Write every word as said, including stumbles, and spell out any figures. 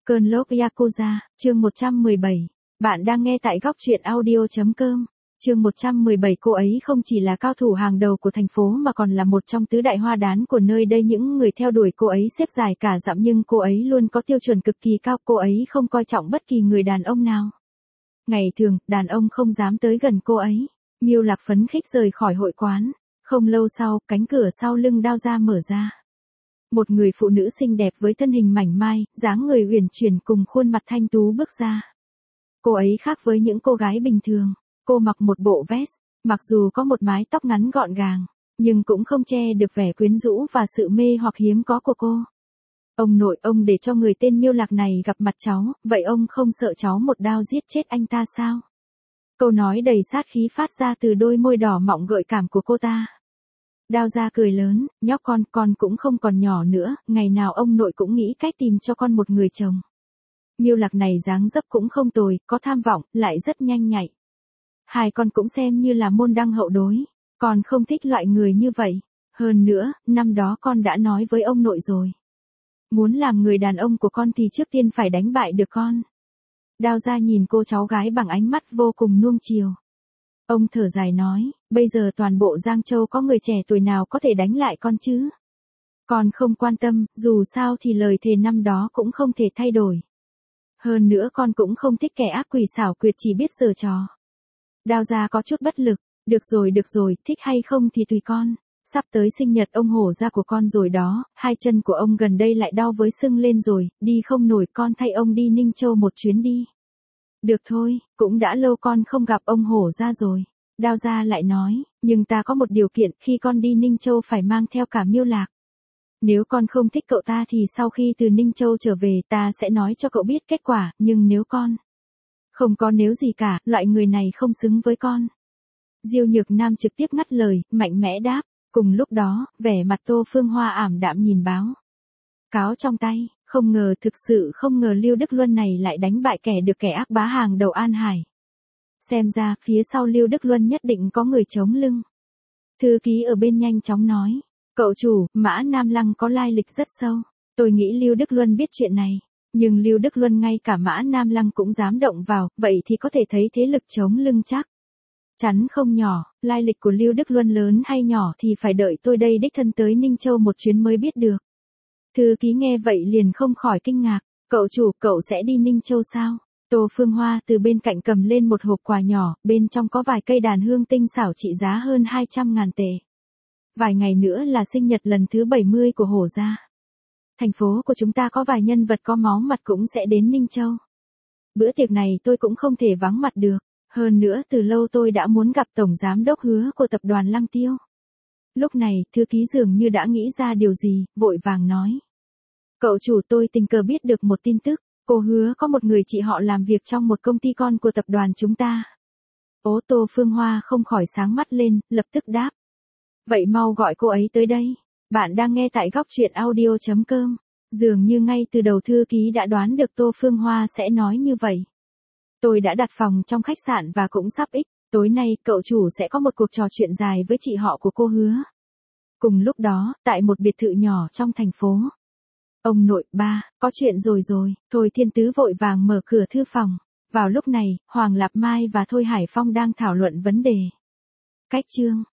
Cơn lốc Yakuza, chương một trăm mười bảy. Bạn đang nghe tại góc truyện audio.com. Chương một trăm mười bảy. Cô ấy không chỉ là cao thủ hàng đầu của thành phố mà còn là một trong tứ đại hoa đán của nơi đây. Những người theo đuổi cô ấy xếp dài cả dặm, nhưng cô ấy luôn có tiêu chuẩn cực kỳ cao. Cô ấy không coi trọng bất kỳ người đàn ông nào. Ngày thường, đàn ông không dám tới gần cô ấy. Miêu Lạc phấn khích rời khỏi hội quán. Không lâu sau, cánh cửa sau lưng Đao Gia mở ra. Một người phụ nữ xinh đẹp với thân hình mảnh mai, dáng người uyển chuyển cùng khuôn mặt thanh tú bước ra. Cô ấy khác với những cô gái bình thường. Cô mặc một bộ vest, mặc dù có một mái tóc ngắn gọn gàng, nhưng cũng không che được vẻ quyến rũ và sự mê hoặc hiếm có của cô. Ông nội, ông để cho người tên Miêu Lạc này gặp mặt cháu, vậy ông không sợ cháu một đao giết chết anh ta sao? Câu nói đầy sát khí phát ra từ đôi môi đỏ mọng gợi cảm của cô ta. Đao Gia cười lớn, nhóc con, con cũng không còn nhỏ nữa, ngày nào ông nội cũng nghĩ cách tìm cho con một người chồng. Miêu Lạc này dáng dấp cũng không tồi, có tham vọng, lại rất nhanh nhạy. Hai con cũng xem như là môn đăng hậu đối, con không thích loại người như vậy. Hơn nữa, năm đó con đã nói với ông nội rồi. Muốn làm người đàn ông của con thì trước tiên phải đánh bại được con. Đao Gia nhìn cô cháu gái bằng ánh mắt vô cùng nuông chiều. Ông thở dài nói, bây giờ toàn bộ Giang Châu có người trẻ tuổi nào có thể đánh lại con chứ? Con không quan tâm, dù sao thì lời thề năm đó cũng không thể thay đổi. Hơn nữa con cũng không thích kẻ ác quỷ xảo quyệt chỉ biết giở trò. Đao Gia có chút bất lực, được rồi được rồi, thích hay không thì tùy con. Sắp tới sinh nhật ông hổ gia của con rồi đó, hai chân của ông gần đây lại đau với sưng lên rồi, đi không nổi, con thay ông đi Ninh Châu một chuyến đi. Được thôi, cũng đã lâu con không gặp ông hổ gia rồi. Đao Gia lại nói, nhưng ta có một điều kiện, khi con đi Ninh Châu phải mang theo cả Miêu Lạc. Nếu con không thích cậu ta thì sau khi từ Ninh Châu trở về ta sẽ nói cho cậu biết kết quả, nhưng nếu con không có nếu gì cả, loại người này không xứng với con. Diêu Nhược Nam trực tiếp ngắt lời, mạnh mẽ đáp. Cùng lúc đó, vẻ mặt Tô Phương Hoa ảm đạm nhìn báo cáo trong tay, không ngờ, thực sự không ngờ Lưu Đức Luân này lại đánh bại kẻ được kẻ ác bá hàng đầu An Hải. Xem ra, phía sau Lưu Đức Luân nhất định có người chống lưng. Thư ký ở bên nhanh chóng nói, cậu chủ, Mã Nam Lăng có lai lịch rất sâu. Tôi nghĩ Lưu Đức Luân biết chuyện này, nhưng Lưu Đức Luân ngay cả Mã Nam Lăng cũng dám động vào, vậy thì có thể thấy thế lực chống lưng chắc chắn không nhỏ. Lai lịch của Lưu Đức Luân lớn hay nhỏ thì phải đợi tôi đây đích thân tới Ninh Châu một chuyến mới biết được. Thư ký nghe vậy liền không khỏi kinh ngạc, cậu chủ, cậu sẽ đi Ninh Châu sao? Tô Phương Hoa từ bên cạnh cầm lên một hộp quà nhỏ, bên trong có vài cây đàn hương tinh xảo trị giá hơn hai trăm ngàn tệ. Vài ngày nữa là sinh nhật lần thứ bảy mươi của hổ gia. Thành phố của chúng ta có vài nhân vật có máu mặt cũng sẽ đến Ninh Châu. Bữa tiệc này tôi cũng không thể vắng mặt được. Hơn nữa từ lâu tôi đã muốn gặp Tổng Giám đốc Hứa của tập đoàn Lăng Tiêu. Lúc này, thư ký dường như đã nghĩ ra điều gì, vội vàng nói. Cậu chủ, tôi tình cờ biết được một tin tức, cô Hứa có một người chị họ làm việc trong một công ty con của tập đoàn chúng ta. Ố, Tô Phương Hoa không khỏi sáng mắt lên, lập tức đáp. Vậy mau gọi cô ấy tới đây. Bạn đang nghe tại góc truyện audio.com. Dường như ngay từ đầu thư ký đã đoán được Tô Phương Hoa sẽ nói như vậy. Tôi đã đặt phòng trong khách sạn và cũng sắp ích, tối nay cậu chủ sẽ có một cuộc trò chuyện dài với chị họ của cô Hứa. Cùng lúc đó, tại một biệt thự nhỏ trong thành phố. Ông nội, ba, có chuyện rồi rồi, Thôi Thiên Tứ vội vàng mở cửa thư phòng. Vào lúc này, Hoàng Lạp Mai và Thôi Hải Phong đang thảo luận vấn đề cách chương.